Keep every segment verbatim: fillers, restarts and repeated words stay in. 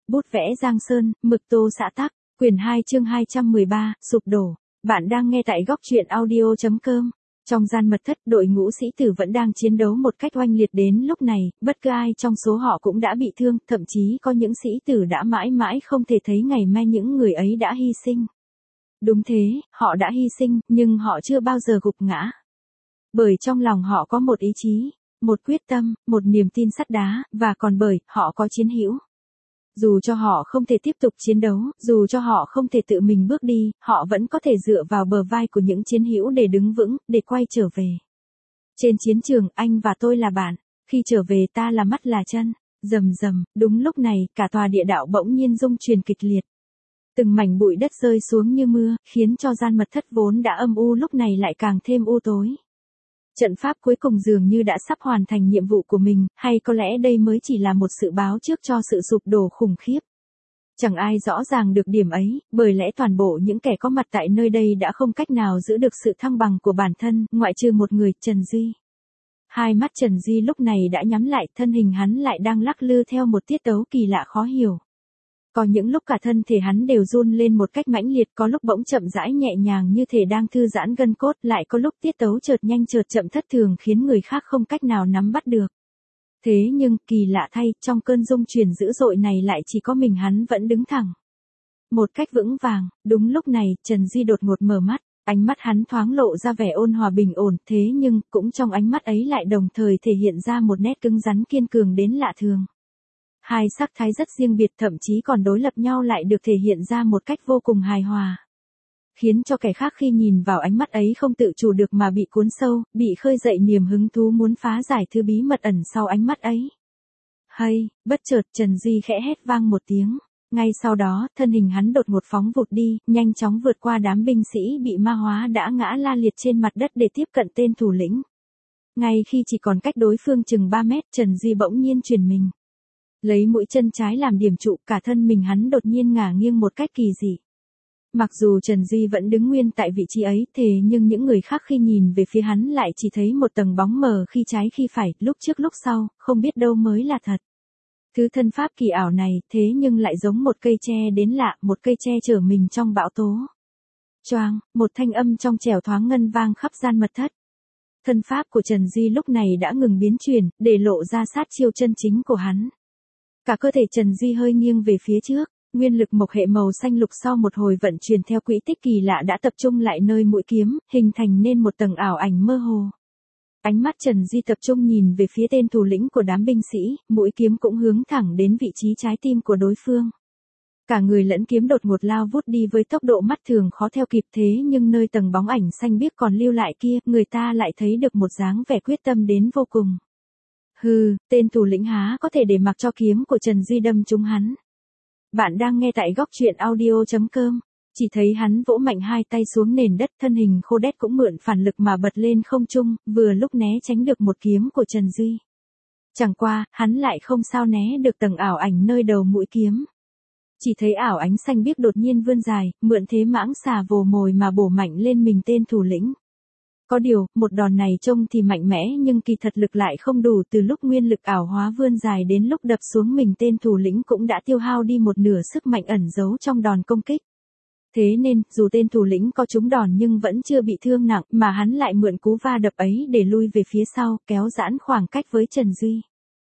Bút vẽ Giang Sơn, mực tô xã tắc, quyển hai chương hai trăm mười ba, sụp đổ. Bạn đang nghe tại góc truyện audio chấm com. Trong gian mật thất, đội ngũ sĩ tử vẫn đang chiến đấu một cách oanh liệt đến lúc này, bất cứ ai trong số họ cũng đã bị thương, thậm chí có những sĩ tử đã mãi mãi không thể thấy ngày mai những người ấy đã hy sinh. Đúng thế, họ đã hy sinh, nhưng họ chưa bao giờ gục ngã. Bởi trong lòng họ có một ý chí, một quyết tâm, một niềm tin sắt đá, và còn bởi, họ có chiến hữu. Dù cho họ không thể tiếp tục chiến đấu, dù cho họ không thể tự mình bước đi, họ vẫn có thể dựa vào bờ vai của những chiến hữu để đứng vững, để quay trở về. Trên chiến trường, anh và tôi là bạn. Khi trở về ta là mắt là chân. Rầm rầm, đúng lúc này, cả tòa địa đạo bỗng nhiên rung chuyển kịch liệt. Từng mảnh bụi đất rơi xuống như mưa, khiến cho gian mật thất vốn đã âm u lúc này lại càng thêm u tối. Trận pháp cuối cùng dường như đã sắp hoàn thành nhiệm vụ của mình, hay có lẽ đây mới chỉ là một sự báo trước cho sự sụp đổ khủng khiếp. Chẳng ai rõ ràng được điểm ấy, bởi lẽ toàn bộ những kẻ có mặt tại nơi đây đã không cách nào giữ được sự thăng bằng của bản thân, ngoại trừ một người, Trần Duy. Hai mắt Trần Duy lúc này đã nhắm lại, thân hình hắn lại đang lắc lư theo một tiết tấu kỳ lạ khó hiểu. Có những lúc cả thân thể hắn đều run lên một cách mãnh liệt, có lúc bỗng chậm rãi nhẹ nhàng như thể đang thư giãn gân cốt, lại có lúc tiết tấu chợt nhanh chợt chậm thất thường khiến người khác không cách nào nắm bắt được. Thế nhưng, kỳ lạ thay, trong cơn rung chuyển dữ dội này lại chỉ có mình hắn vẫn đứng thẳng. Một cách vững vàng, đúng lúc này, Trần Duy đột ngột mở mắt, ánh mắt hắn thoáng lộ ra vẻ ôn hòa bình ổn, thế nhưng, cũng trong ánh mắt ấy lại đồng thời thể hiện ra một nét cứng rắn kiên cường đến lạ thường. Hai sắc thái rất riêng biệt, thậm chí còn đối lập nhau lại được thể hiện ra một cách vô cùng hài hòa. Khiến cho kẻ khác khi nhìn vào ánh mắt ấy không tự chủ được mà bị cuốn sâu, bị khơi dậy niềm hứng thú muốn phá giải thứ bí mật ẩn sau ánh mắt ấy. Hay, bất chợt Trần Duy khẽ hét vang một tiếng. Ngay sau đó, thân hình hắn đột ngột phóng vụt đi, nhanh chóng vượt qua đám binh sĩ bị ma hóa đã ngã la liệt trên mặt đất để tiếp cận tên thủ lĩnh. Ngay khi chỉ còn cách đối phương chừng ba mét, Trần Duy bỗng nhiên chuyển mình. Lấy mũi chân trái làm điểm trụ, cả thân mình hắn đột nhiên ngả nghiêng một cách kỳ dị. Mặc dù Trần Duy vẫn đứng nguyên tại vị trí ấy, thế nhưng những người khác khi nhìn về phía hắn lại chỉ thấy một tầng bóng mờ khi trái khi phải, lúc trước lúc sau, không biết đâu mới là thật. Thứ thân pháp kỳ ảo này, thế nhưng lại giống một cây tre đến lạ, một cây tre chở mình trong bão tố. Choang, một thanh âm trong trẻo thoáng ngân vang khắp gian mật thất. Thân pháp của Trần Duy lúc này đã ngừng biến chuyển, để lộ ra sát chiêu chân chính của hắn. Cả cơ thể Trần Duy hơi nghiêng về phía trước, nguyên lực mộc hệ màu xanh lục sau một hồi vận chuyển theo quỹ tích kỳ lạ đã tập trung lại nơi mũi kiếm, hình thành nên một tầng ảo ảnh mơ hồ. Ánh mắt Trần Duy tập trung nhìn về phía tên thủ lĩnh của đám binh sĩ, mũi kiếm cũng hướng thẳng đến vị trí trái tim của đối phương. Cả người lẫn kiếm đột ngột lao vút đi với tốc độ mắt thường khó theo kịp, thế nhưng nơi tầng bóng ảnh xanh biếc còn lưu lại kia, người ta lại thấy được một dáng vẻ quyết tâm đến vô cùng. Hừ, tên thủ lĩnh há có thể để mặc cho kiếm của Trần Duy đâm trúng hắn. Bạn đang nghe tại góc truyện audio chấm com. Chỉ thấy hắn vỗ mạnh hai tay xuống nền đất, thân hình khô đét cũng mượn phản lực mà bật lên không trung, vừa lúc né tránh được một kiếm của Trần Duy. Chẳng qua, hắn lại không sao né được tầng ảo ảnh nơi đầu mũi kiếm. Chỉ thấy ảo ánh xanh biếc đột nhiên vươn dài, mượn thế mãng xà vồ mồi mà bổ mạnh lên mình tên thủ lĩnh. Có điều, một đòn này trông thì mạnh mẽ nhưng kỳ thật lực lại không đủ, từ lúc nguyên lực ảo hóa vươn dài đến lúc đập xuống mình tên thủ lĩnh cũng đã tiêu hao đi một nửa sức mạnh ẩn giấu trong đòn công kích. Thế nên, dù tên thủ lĩnh có trúng đòn nhưng vẫn chưa bị thương nặng, mà hắn lại mượn cú va đập ấy để lui về phía sau, kéo giãn khoảng cách với Trần Duy.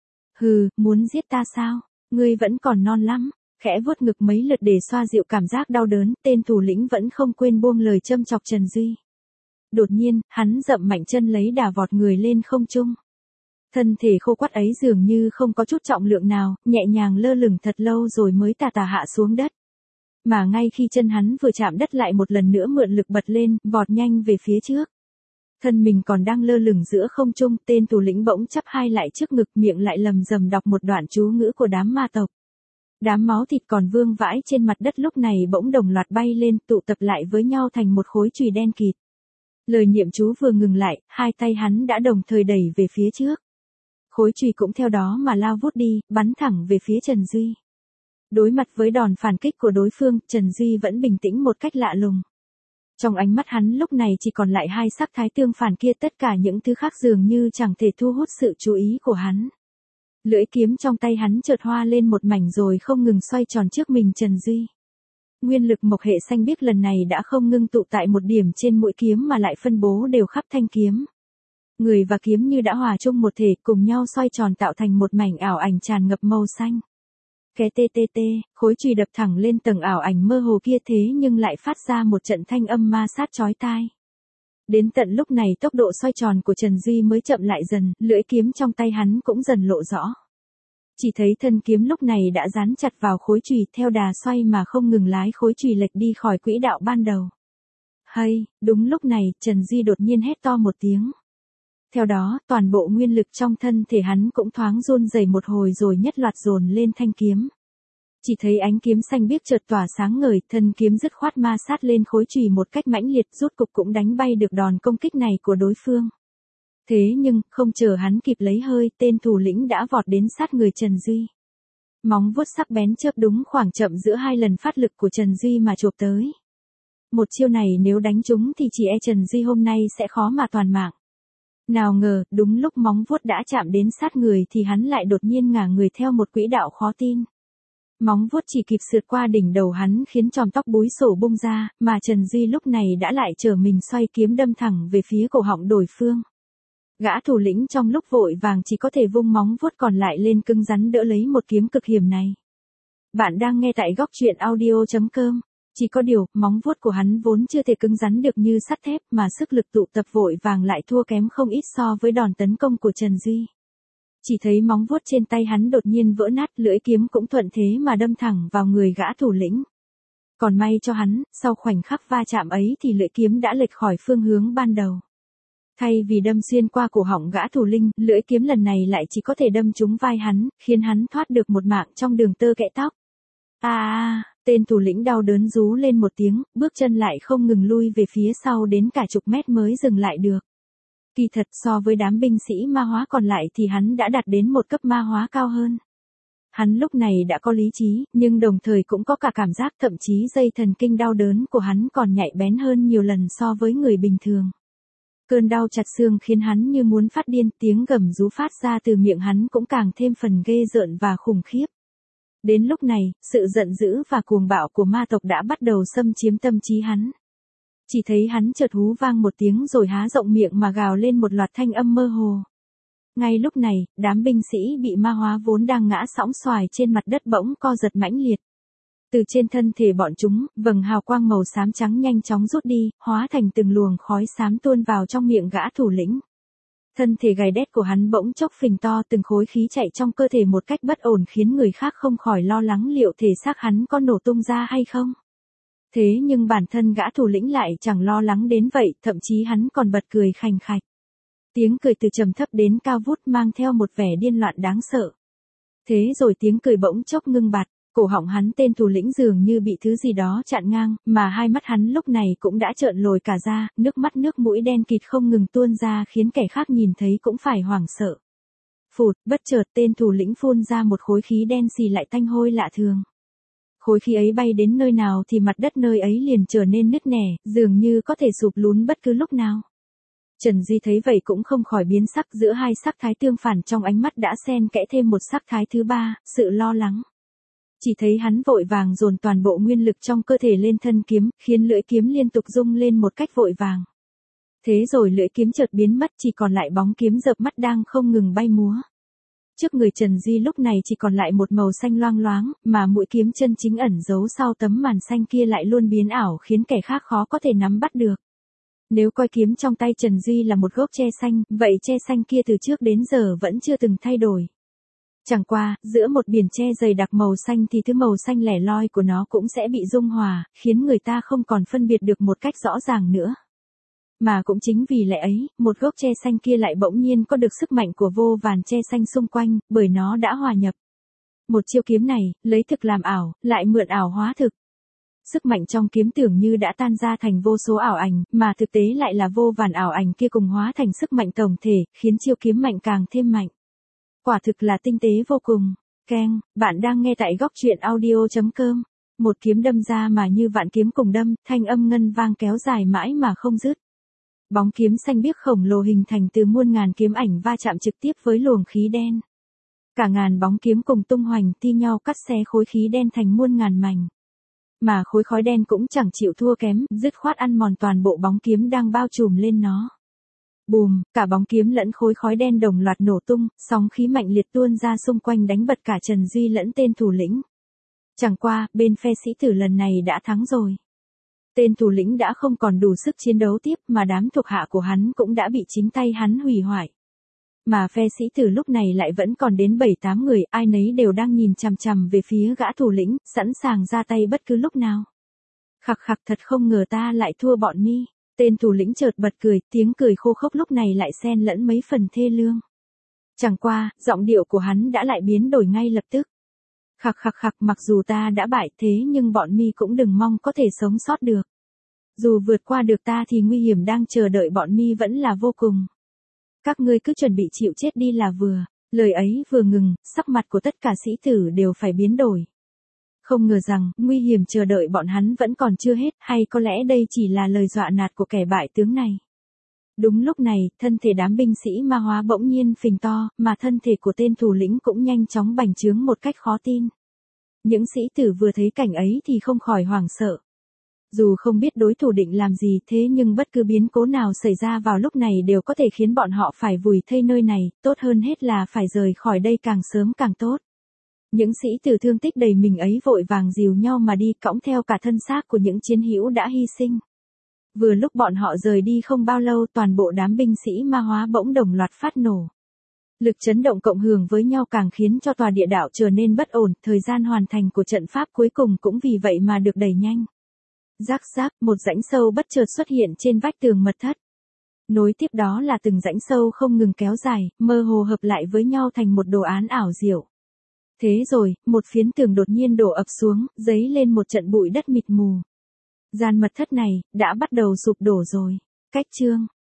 Hừ, muốn giết ta sao? Ngươi vẫn còn non lắm. Khẽ vuốt ngực mấy lượt để xoa dịu cảm giác đau đớn, tên thủ lĩnh vẫn không quên buông lời châm chọc Trần Duy. Đột nhiên, hắn dậm mạnh chân lấy đà vọt người lên không trung. Thân thể khô quắt ấy dường như không có chút trọng lượng nào, nhẹ nhàng lơ lửng thật lâu rồi mới tà tà hạ xuống đất. Mà ngay khi chân hắn vừa chạm đất lại một lần nữa mượn lực bật lên, vọt nhanh về phía trước. Thân mình còn đang lơ lửng giữa không trung, tên thủ lĩnh bỗng chắp hai lại trước ngực, miệng lại lầm rầm đọc một đoạn chú ngữ của đám ma tộc. Đám máu thịt còn vương vãi trên mặt đất lúc này bỗng đồng loạt bay lên, tụ tập lại với nhau thành một khối chùy đen kịt. Lời niệm chú vừa ngừng lại, hai tay hắn đã đồng thời đẩy về phía trước. Khối chùy cũng theo đó mà lao vút đi, bắn thẳng về phía Trần Duy. Đối mặt với đòn phản kích của đối phương, Trần Duy vẫn bình tĩnh một cách lạ lùng. Trong ánh mắt hắn lúc này chỉ còn lại hai sắc thái tương phản kia, tất cả những thứ khác dường như chẳng thể thu hút sự chú ý của hắn. Lưỡi kiếm trong tay hắn chợt hoa lên một mảnh rồi không ngừng xoay tròn trước mình Trần Duy. Nguyên lực mộc hệ xanh biếc lần này đã không ngưng tụ tại một điểm trên mũi kiếm mà lại phân bố đều khắp thanh kiếm. Người và kiếm như đã hòa chung một thể, cùng nhau xoay tròn tạo thành một mảnh ảo ảnh tràn ngập màu xanh. Cái tê tê tê, khối chùy đập thẳng lên tầng ảo ảnh mơ hồ kia thế nhưng lại phát ra một trận thanh âm ma sát chói tai. Đến tận lúc này tốc độ xoay tròn của Trần Duy mới chậm lại dần, lưỡi kiếm trong tay hắn cũng dần lộ rõ. Chỉ thấy thân kiếm lúc này đã dán chặt vào khối chùy, theo đà xoay mà không ngừng lái khối chùy lệch đi khỏi quỹ đạo ban đầu. Hay, đúng lúc này, Trần Duy đột nhiên hét to một tiếng. Theo đó, toàn bộ nguyên lực trong thân thể hắn cũng thoáng run rẩy một hồi rồi nhất loạt dồn lên thanh kiếm. Chỉ thấy ánh kiếm xanh biếc chợt tỏa sáng ngời, thân kiếm dứt khoát ma sát lên khối chùy một cách mãnh liệt, rút cục cũng đánh bay được đòn công kích này của đối phương. Thế nhưng, không chờ hắn kịp lấy hơi, tên thủ lĩnh đã vọt đến sát người Trần Duy. Móng vuốt sắc bén chớp đúng khoảng chậm giữa hai lần phát lực của Trần Duy mà chộp tới. Một chiêu này nếu đánh trúng thì chỉ e Trần Duy hôm nay sẽ khó mà toàn mạng. Nào ngờ, đúng lúc móng vuốt đã chạm đến sát người thì hắn lại đột nhiên ngả người theo một quỹ đạo khó tin. Móng vuốt chỉ kịp sượt qua đỉnh đầu hắn khiến chòm tóc búi xổ bung ra, mà Trần Duy lúc này đã lại trở mình xoay kiếm đâm thẳng về phía cổ họng đối phương. Gã thủ lĩnh trong lúc vội vàng chỉ có thể vung móng vuốt còn lại lên cứng rắn đỡ lấy một kiếm cực hiểm này. Bạn đang nghe tại góc truyện audio chấm com. Chỉ có điều, móng vuốt của hắn vốn chưa thể cứng rắn được như sắt thép mà sức lực tụ tập vội vàng lại thua kém không ít so với đòn tấn công của Trần Duy. Chỉ thấy móng vuốt trên tay hắn đột nhiên vỡ nát, lưỡi kiếm cũng thuận thế mà đâm thẳng vào người gã thủ lĩnh. Còn may cho hắn, sau khoảnh khắc va chạm ấy thì lưỡi kiếm đã lệch khỏi phương hướng ban đầu. Thay vì đâm xuyên qua cổ họng gã thủ lĩnh, lưỡi kiếm lần này lại chỉ có thể đâm trúng vai hắn, khiến hắn thoát được một mạng trong đường tơ kẽ tóc. À, à, tên thủ lĩnh đau đớn rú lên một tiếng, bước chân lại không ngừng lui về phía sau đến cả chục mét mới dừng lại được. Kỳ thật so với đám binh sĩ ma hóa còn lại thì hắn đã đạt đến một cấp ma hóa cao hơn. Hắn lúc này đã có lý trí, nhưng đồng thời cũng có cả cảm giác, thậm chí dây thần kinh đau đớn của hắn còn nhạy bén hơn nhiều lần so với người bình thường. Cơn đau chặt xương khiến hắn như muốn phát điên, tiếng gầm rú phát ra từ miệng hắn cũng càng thêm phần ghê rợn và khủng khiếp. Đến lúc này, sự giận dữ và cuồng bạo của ma tộc đã bắt đầu xâm chiếm tâm trí hắn. Chỉ thấy hắn chợt hú vang một tiếng rồi há rộng miệng mà gào lên một loạt thanh âm mơ hồ. Ngay lúc này, đám binh sĩ bị ma hóa vốn đang ngã sõng xoài trên mặt đất bỗng co giật mãnh liệt. Từ trên thân thể bọn chúng, vầng hào quang màu xám trắng nhanh chóng rút đi, hóa thành từng luồng khói xám tuôn vào trong miệng gã thủ lĩnh. Thân thể gầy đét của hắn bỗng chốc phình to, từng khối khí chạy trong cơ thể một cách bất ổn khiến người khác không khỏi lo lắng liệu thể xác hắn có nổ tung ra hay không. Thế nhưng bản thân gã thủ lĩnh lại chẳng lo lắng đến vậy, thậm chí hắn còn bật cười khành khạch. Tiếng cười từ trầm thấp đến cao vút mang theo một vẻ điên loạn đáng sợ. Thế rồi tiếng cười bỗng chốc ngưng bặt, cổ họng hắn tên thủ lĩnh dường như bị thứ gì đó chặn ngang, mà hai mắt hắn lúc này cũng đã trợn lồi cả ra, nước mắt nước mũi đen kịt không ngừng tuôn ra khiến kẻ khác nhìn thấy cũng phải hoảng sợ. Phụt, bất chợt tên thủ lĩnh phun ra một khối khí đen xì lại tanh hôi lạ thường. Khối khí ấy bay đến nơi nào thì mặt đất nơi ấy liền trở nên nứt nẻ, dường như có thể sụp lún bất cứ lúc nào. Trần Duy thấy vậy cũng không khỏi biến sắc, giữa hai sắc thái tương phản trong ánh mắt đã xen kẽ thêm một sắc thái thứ ba, sự lo lắng. Chỉ thấy hắn vội vàng dồn toàn bộ nguyên lực trong cơ thể lên thân kiếm, khiến lưỡi kiếm liên tục rung lên một cách vội vàng. Thế rồi lưỡi kiếm chợt biến mất, chỉ còn lại bóng kiếm rợp mắt đang không ngừng bay múa. Trước người Trần Duy lúc này chỉ còn lại một màu xanh loang loáng, mà mũi kiếm chân chính ẩn giấu sau tấm màn xanh kia lại luôn biến ảo khiến kẻ khác khó có thể nắm bắt được. Nếu coi kiếm trong tay Trần Duy là một gốc tre xanh, vậy tre xanh kia từ trước đến giờ vẫn chưa từng thay đổi. Chẳng qua, giữa một biển tre dày đặc màu xanh thì thứ màu xanh lẻ loi của nó cũng sẽ bị dung hòa, khiến người ta không còn phân biệt được một cách rõ ràng nữa. Mà cũng chính vì lẽ ấy, một gốc tre xanh kia lại bỗng nhiên có được sức mạnh của vô vàn tre xanh xung quanh, bởi nó đã hòa nhập. Một chiêu kiếm này, lấy thực làm ảo, lại mượn ảo hóa thực. Sức mạnh trong kiếm tưởng như đã tan ra thành vô số ảo ảnh, mà thực tế lại là vô vàn ảo ảnh kia cùng hóa thành sức mạnh tổng thể, khiến chiêu kiếm mạnh càng thêm mạnh. Quả thực là tinh tế vô cùng. Keng, bạn đang nghe tại góc truyện audio chấm com. Một kiếm đâm ra mà như vạn kiếm cùng đâm, thanh âm ngân vang kéo dài mãi mà không dứt. Bóng kiếm xanh biếc khổng lồ hình thành từ muôn ngàn kiếm ảnh va chạm trực tiếp với luồng khí đen. Cả ngàn bóng kiếm cùng tung hoành thi nhau cắt xé khối khí đen thành muôn ngàn mảnh. Mà khối khói đen cũng chẳng chịu thua kém, dứt khoát ăn mòn toàn bộ bóng kiếm đang bao trùm lên nó. Bùm, cả bóng kiếm lẫn khối khói đen đồng loạt nổ tung, sóng khí mạnh liệt tuôn ra xung quanh đánh bật cả Trần Duy lẫn tên thủ lĩnh. Chẳng qua, bên phe sĩ tử lần này đã thắng rồi. Tên thủ lĩnh đã không còn đủ sức chiến đấu tiếp mà đám thuộc hạ của hắn cũng đã bị chính tay hắn hủy hoại. Mà phe sĩ tử lúc này lại vẫn còn đến bảy tám người, ai nấy đều đang nhìn chằm chằm về phía gã thủ lĩnh, sẵn sàng ra tay bất cứ lúc nào. Khặc khặc, thật không ngờ ta lại thua bọn mi. Tên thủ lĩnh chợt bật cười, tiếng cười khô khốc lúc này lại xen lẫn mấy phần thê lương. Chẳng qua, giọng điệu của hắn đã lại biến đổi ngay lập tức. Khặc khặc khặc, mặc dù ta đã bại thế nhưng bọn mi cũng đừng mong có thể sống sót được. Dù vượt qua được ta thì nguy hiểm đang chờ đợi bọn mi vẫn là vô cùng. Các ngươi cứ chuẩn bị chịu chết đi là vừa. Lời ấy vừa ngừng, sắc mặt của tất cả sĩ tử đều phải biến đổi. Không ngờ rằng, nguy hiểm chờ đợi bọn hắn vẫn còn chưa hết, hay có lẽ đây chỉ là lời dọa nạt của kẻ bại tướng này. Đúng lúc này, thân thể đám binh sĩ ma hóa bỗng nhiên phình to, mà thân thể của tên thủ lĩnh cũng nhanh chóng bành trướng một cách khó tin. Những sĩ tử vừa thấy cảnh ấy thì không khỏi hoảng sợ. Dù không biết đối thủ định làm gì thế nhưng bất cứ biến cố nào xảy ra vào lúc này đều có thể khiến bọn họ phải vùi thây nơi này, tốt hơn hết là phải rời khỏi đây càng sớm càng tốt. Những sĩ tử thương tích đầy mình ấy vội vàng dìu nhau mà đi, cõng theo cả thân xác của những chiến hữu đã hy sinh. Vừa lúc bọn họ rời đi không bao lâu, toàn bộ đám binh sĩ ma hóa bỗng đồng loạt phát nổ. Lực chấn động cộng hưởng với nhau càng khiến cho tòa địa đạo trở nên bất ổn, thời gian hoàn thành của trận pháp cuối cùng cũng vì vậy mà được đẩy nhanh. Rắc rắc, một rãnh sâu bất chợt xuất hiện trên vách tường mật thất. Nối tiếp đó là từng rãnh sâu không ngừng kéo dài, mơ hồ hợp lại với nhau thành một đồ án ảo diệu. Thế rồi, một phiến tường đột nhiên đổ ập xuống, dấy lên một trận bụi đất mịt mù. Gian mật thất này, đã bắt đầu sụp đổ rồi. Cách chương